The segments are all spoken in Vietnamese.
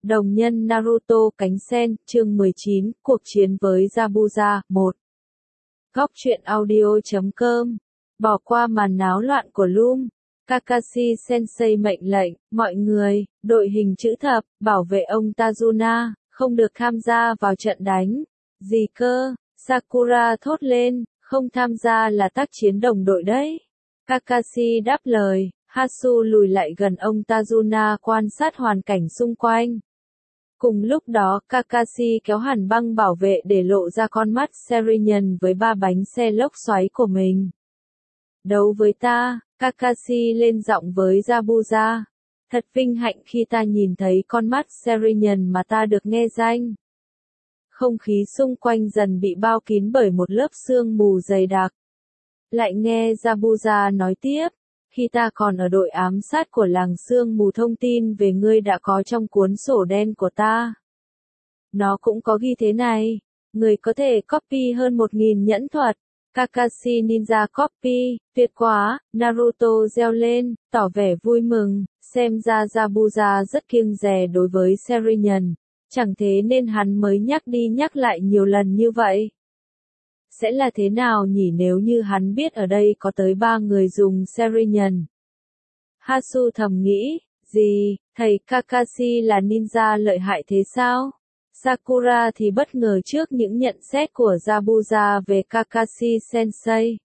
Đồng nhân Naruto cánh sen, chương 19, cuộc chiến với Zabuza, 1. Góc truyện audio.com. Bỏ qua màn náo loạn của Loom. Kakashi Sensei mệnh lệnh, mọi người, đội hình chữ thập, bảo vệ ông Tazuna, không được tham gia vào trận đánh. Gì cơ? Sakura thốt lên, không tham gia là tác chiến đồng đội đấy. Kakashi đáp lời, Hatsu lùi lại gần ông Tazuna quan sát hoàn cảnh xung quanh. Cùng lúc đó, Kakashi kéo hẳn băng bảo vệ để lộ ra con mắt Serinhân với 3 bánh xe lốc xoáy của mình. Đấu với ta, Kakashi lên giọng với Zabuza. Thật vinh hạnh khi ta nhìn thấy con mắt Serinhân mà ta được nghe danh. Không khí xung quanh dần bị bao kín bởi một lớp sương mù dày đặc. Lại nghe Zabuza nói tiếp. Khi ta còn ở đội ám sát của làng sương mù, thông tin về ngươi đã có trong cuốn sổ đen của ta. Nó cũng có ghi thế này, người có thể copy hơn 1000 nhẫn thuật. Kakashi Ninja copy, tuyệt quá, Naruto reo lên, tỏ vẻ vui mừng, xem ra Zabuza rất kiêng dè đối với Serinhân, chẳng thế nên hắn mới nhắc đi nhắc lại nhiều lần như vậy. Sẽ là thế nào nhỉ nếu như hắn biết ở đây có tới 3 người dùng Serinhân? Hatsu thầm nghĩ, gì, thầy Kakashi là ninja lợi hại thế sao? Sakura thì bất ngờ trước những nhận xét của Zabuza về Kakashi Sensei.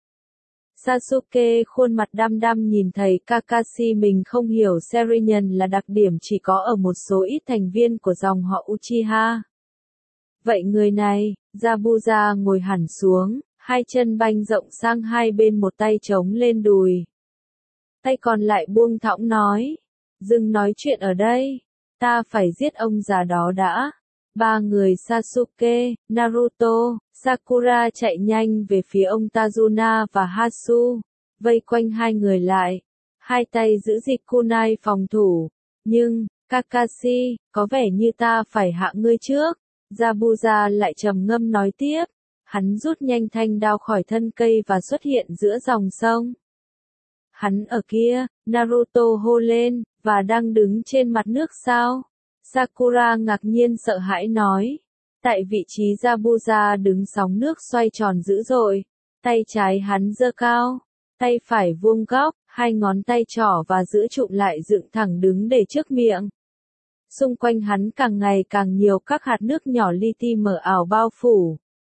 Sasuke khuôn mặt đăm đăm nhìn thầy Kakashi mình không hiểu Serinhân là đặc điểm chỉ có ở một số ít thành viên của dòng họ Uchiha. Vậy người này, Zabuza ngồi hẳn xuống, hai chân banh rộng sang hai bên, một tay chống lên đùi. Tay còn lại buông thõng nói, dừng nói chuyện ở đây, ta phải giết ông già đó đã. 3 người Sasuke, Naruto, Sakura chạy nhanh về phía ông Tazuna và Hatsu, vây quanh hai người lại, hai tay giữ dịch kunai phòng thủ. Nhưng, Kakashi, có vẻ như ta phải hạ ngươi trước. Zabuza lại trầm ngâm nói tiếp, hắn rút nhanh thanh đao khỏi thân cây và xuất hiện giữa dòng sông. Hắn ở kia, Naruto hô lên, và đang đứng trên mặt nước sao? Sakura ngạc nhiên sợ hãi nói. Tại vị trí Zabuza đứng, sóng nước xoay tròn dữ dội, tay trái hắn giơ cao, tay phải vuông góc, hai ngón tay trỏ và giữa trụm lại dựng thẳng đứng để trước miệng. Xung quanh hắn càng ngày càng nhiều các hạt nước nhỏ li ti mờ ảo bao phủ.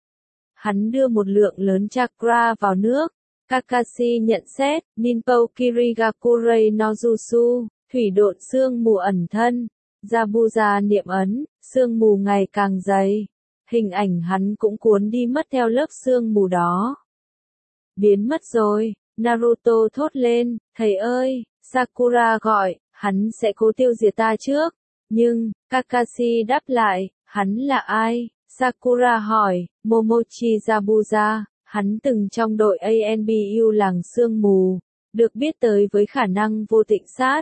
Hắn đưa một lượng lớn chakra vào nước. Kakashi nhận xét, Ninpo Kirigakurei no Jutsu, thủy độn sương mù ẩn thân. Zabuza niệm ấn, sương mù ngày càng dày. Hình ảnh hắn cũng cuốn đi mất theo lớp sương mù đó. Biến mất rồi, Naruto thốt lên, thầy ơi, Sakura gọi, hắn sẽ cố tiêu diệt ta trước. Nhưng, Kakashi đáp lại, hắn là ai? Sakura hỏi, Momochi Zabuza, hắn từng trong đội ANBU làng sương mù, được biết tới với khả năng vô tịnh sát.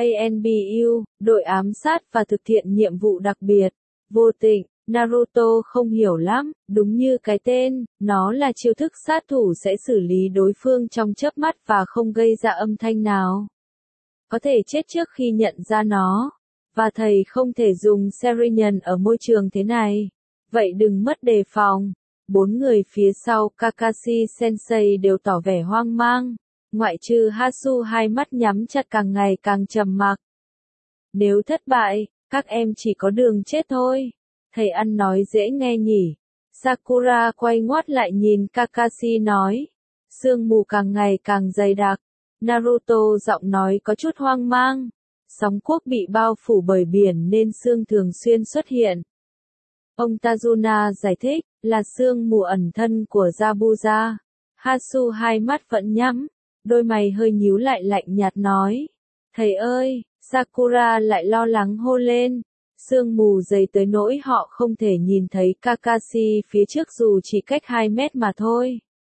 ANBU, đội ám sát và thực hiện nhiệm vụ đặc biệt. Vô tịnh, Naruto không hiểu lắm, đúng như cái tên, nó là chiêu thức sát thủ sẽ xử lý đối phương trong chớp mắt và không gây ra âm thanh nào. Có thể chết trước khi nhận ra nó. Và thầy không thể dùng Serinhân ở môi trường thế này. Vậy đừng mất đề phòng. 4 người phía sau Kakashi Sensei đều tỏ vẻ hoang mang. Ngoại trừ Hatsu hai mắt nhắm chặt càng ngày càng trầm mặc. Nếu thất bại, các em chỉ có đường chết thôi. Thầy ăn nói dễ nghe nhỉ. Sakura quay ngoắt lại nhìn Kakashi nói. Sương mù càng ngày càng dày đặc. Naruto giọng nói có chút hoang mang. Sóng quốc bị bao phủ bởi biển nên sương thường xuyên xuất hiện. Ông Tazuna giải thích, là sương mù ẩn thân của Zabuza. Hatsu hai mắt vẫn nhắm, đôi mày hơi nhíu lại lạnh nhạt nói. Thầy ơi, Sakura lại lo lắng hô lên. Sương mù dày tới nỗi họ không thể nhìn thấy Kakashi phía trước dù chỉ cách 2 mét mà thôi.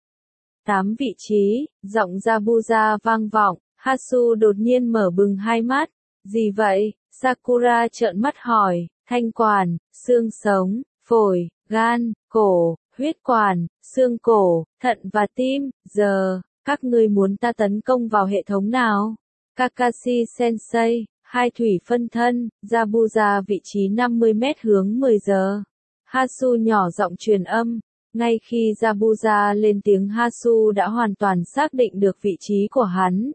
8 vị trí, giọng Zabuza vang vọng, Hatsu đột nhiên mở bừng hai mắt. Gì vậy? Sakura trợn mắt hỏi, thanh quản, xương sống, phổi, gan, cổ, huyết quản, xương cổ, thận và tim, giờ, các ngươi muốn ta tấn công vào hệ thống nào? Kakashi Sensei, Hai thủy phân thân, Zabuza vị trí 50 mét hướng 10 giờ. Hasu nhỏ giọng truyền âm. Ngay khi Zabuza lên tiếng Hasu đã hoàn toàn xác định được vị trí của hắn.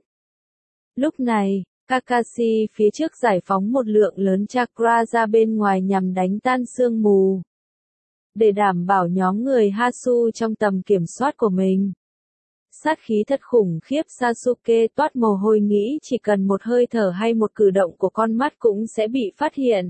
Lúc này, Kakashi phía trước giải phóng một lượng lớn chakra ra bên ngoài nhằm đánh tan sương mù. Để đảm bảo nhóm người Hasu trong tầm kiểm soát của mình. Sát khí thật khủng khiếp, Sasuke toát mồ hôi nghĩ chỉ cần một hơi thở hay một cử động của con mắt cũng sẽ bị phát hiện.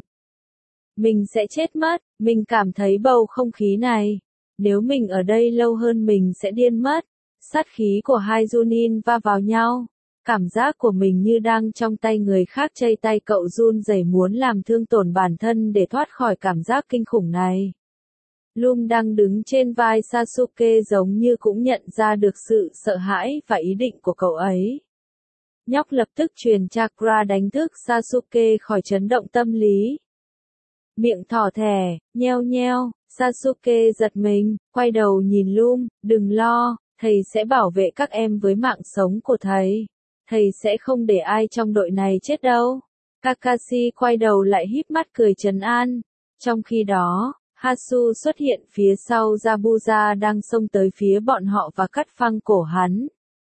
Mình sẽ chết mất, mình cảm thấy bầu không khí này. Nếu mình ở đây lâu hơn mình sẽ điên mất. Sát khí của hai Junin va vào nhau. Cảm giác của mình như đang trong tay người khác, chây tay cậu run rẩy muốn làm thương tổn bản thân để thoát khỏi cảm giác kinh khủng này. Lum đang đứng trên vai Sasuke giống như cũng nhận ra được sự sợ hãi và ý định của cậu ấy. Nhóc lập tức truyền chakra đánh thức Sasuke khỏi chấn động tâm lý. Miệng thỏ thẻ, nheo nheo, Sasuke giật mình, quay đầu nhìn Lum, đừng lo, thầy sẽ bảo vệ các em với mạng sống của thầy. Thầy sẽ không để ai trong đội này chết đâu. Kakashi quay đầu lại híp mắt cười trấn an. Trong khi đó, Hasu xuất hiện phía sau Zabuza đang xông tới phía bọn họ và cắt phăng cổ hắn.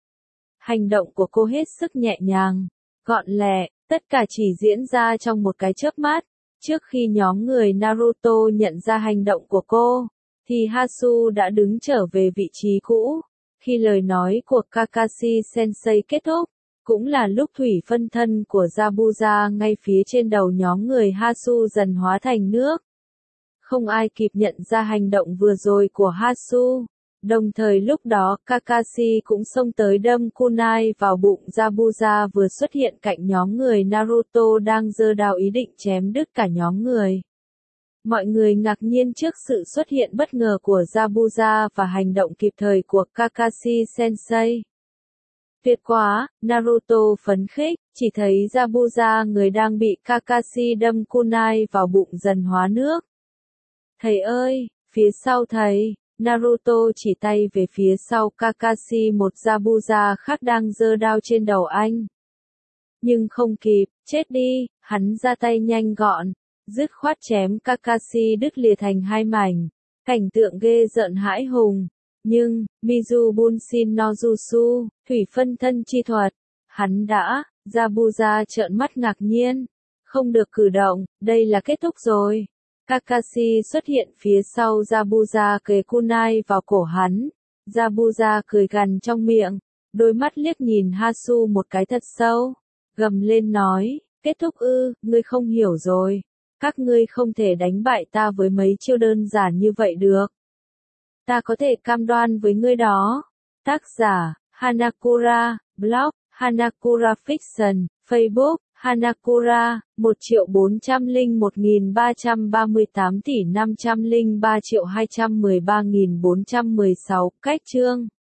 Hành động của cô hết sức nhẹ nhàng, gọn lẹ, tất cả chỉ diễn ra trong một cái chớp mắt. Trước khi nhóm người Naruto nhận ra hành động của cô, thì Hasu đã đứng trở về vị trí cũ. Khi lời nói của Kakashi Sensei kết thúc, cũng là lúc thủy phân thân của Zabuza ngay phía trên đầu nhóm người Hasu dần hóa thành nước. Không ai kịp nhận ra hành động vừa rồi của Hasu. Đồng thời lúc đó Kakashi cũng xông tới đâm kunai vào bụng Zabuza vừa xuất hiện cạnh nhóm người Naruto đang giơ đao ý định chém đứt cả nhóm người. Mọi người ngạc nhiên trước sự xuất hiện bất ngờ của Zabuza và hành động kịp thời của Kakashi Sensei. Tuyệt quá, Naruto phấn khích, chỉ thấy Zabuza người đang bị Kakashi đâm kunai vào bụng dần hóa nước. Thầy ơi, phía sau thầy, Naruto chỉ tay về phía sau Kakashi, một Zabuza khác đang giơ đao trên đầu anh. Nhưng không kịp, chết đi, hắn ra tay nhanh gọn, dứt khoát chém Kakashi đứt lìa thành hai mảnh. Cảnh tượng ghê rợn hãi hùng. Nhưng, Mizu Bunshin no Jutsu, thủy phân thân chi thuật, hắn đã, Zabuza trợn mắt ngạc nhiên. Không được cử động, đây là kết thúc rồi. Kakashi xuất hiện phía sau Zabuza kề kunai vào cổ hắn. Zabuza cười gằn trong miệng, đôi mắt liếc nhìn Hasu một cái thật sâu. Gầm lên nói, kết thúc ư, ngươi không hiểu rồi. Các ngươi không thể đánh bại ta với mấy chiêu đơn giản như vậy được. Ta có thể cam đoan với ngươi đó. Tác giả, Hanakura, blog, Hanakura Fiction, Facebook, Hanakura, 1.401.338 tỷ 503.213.416, cách chương.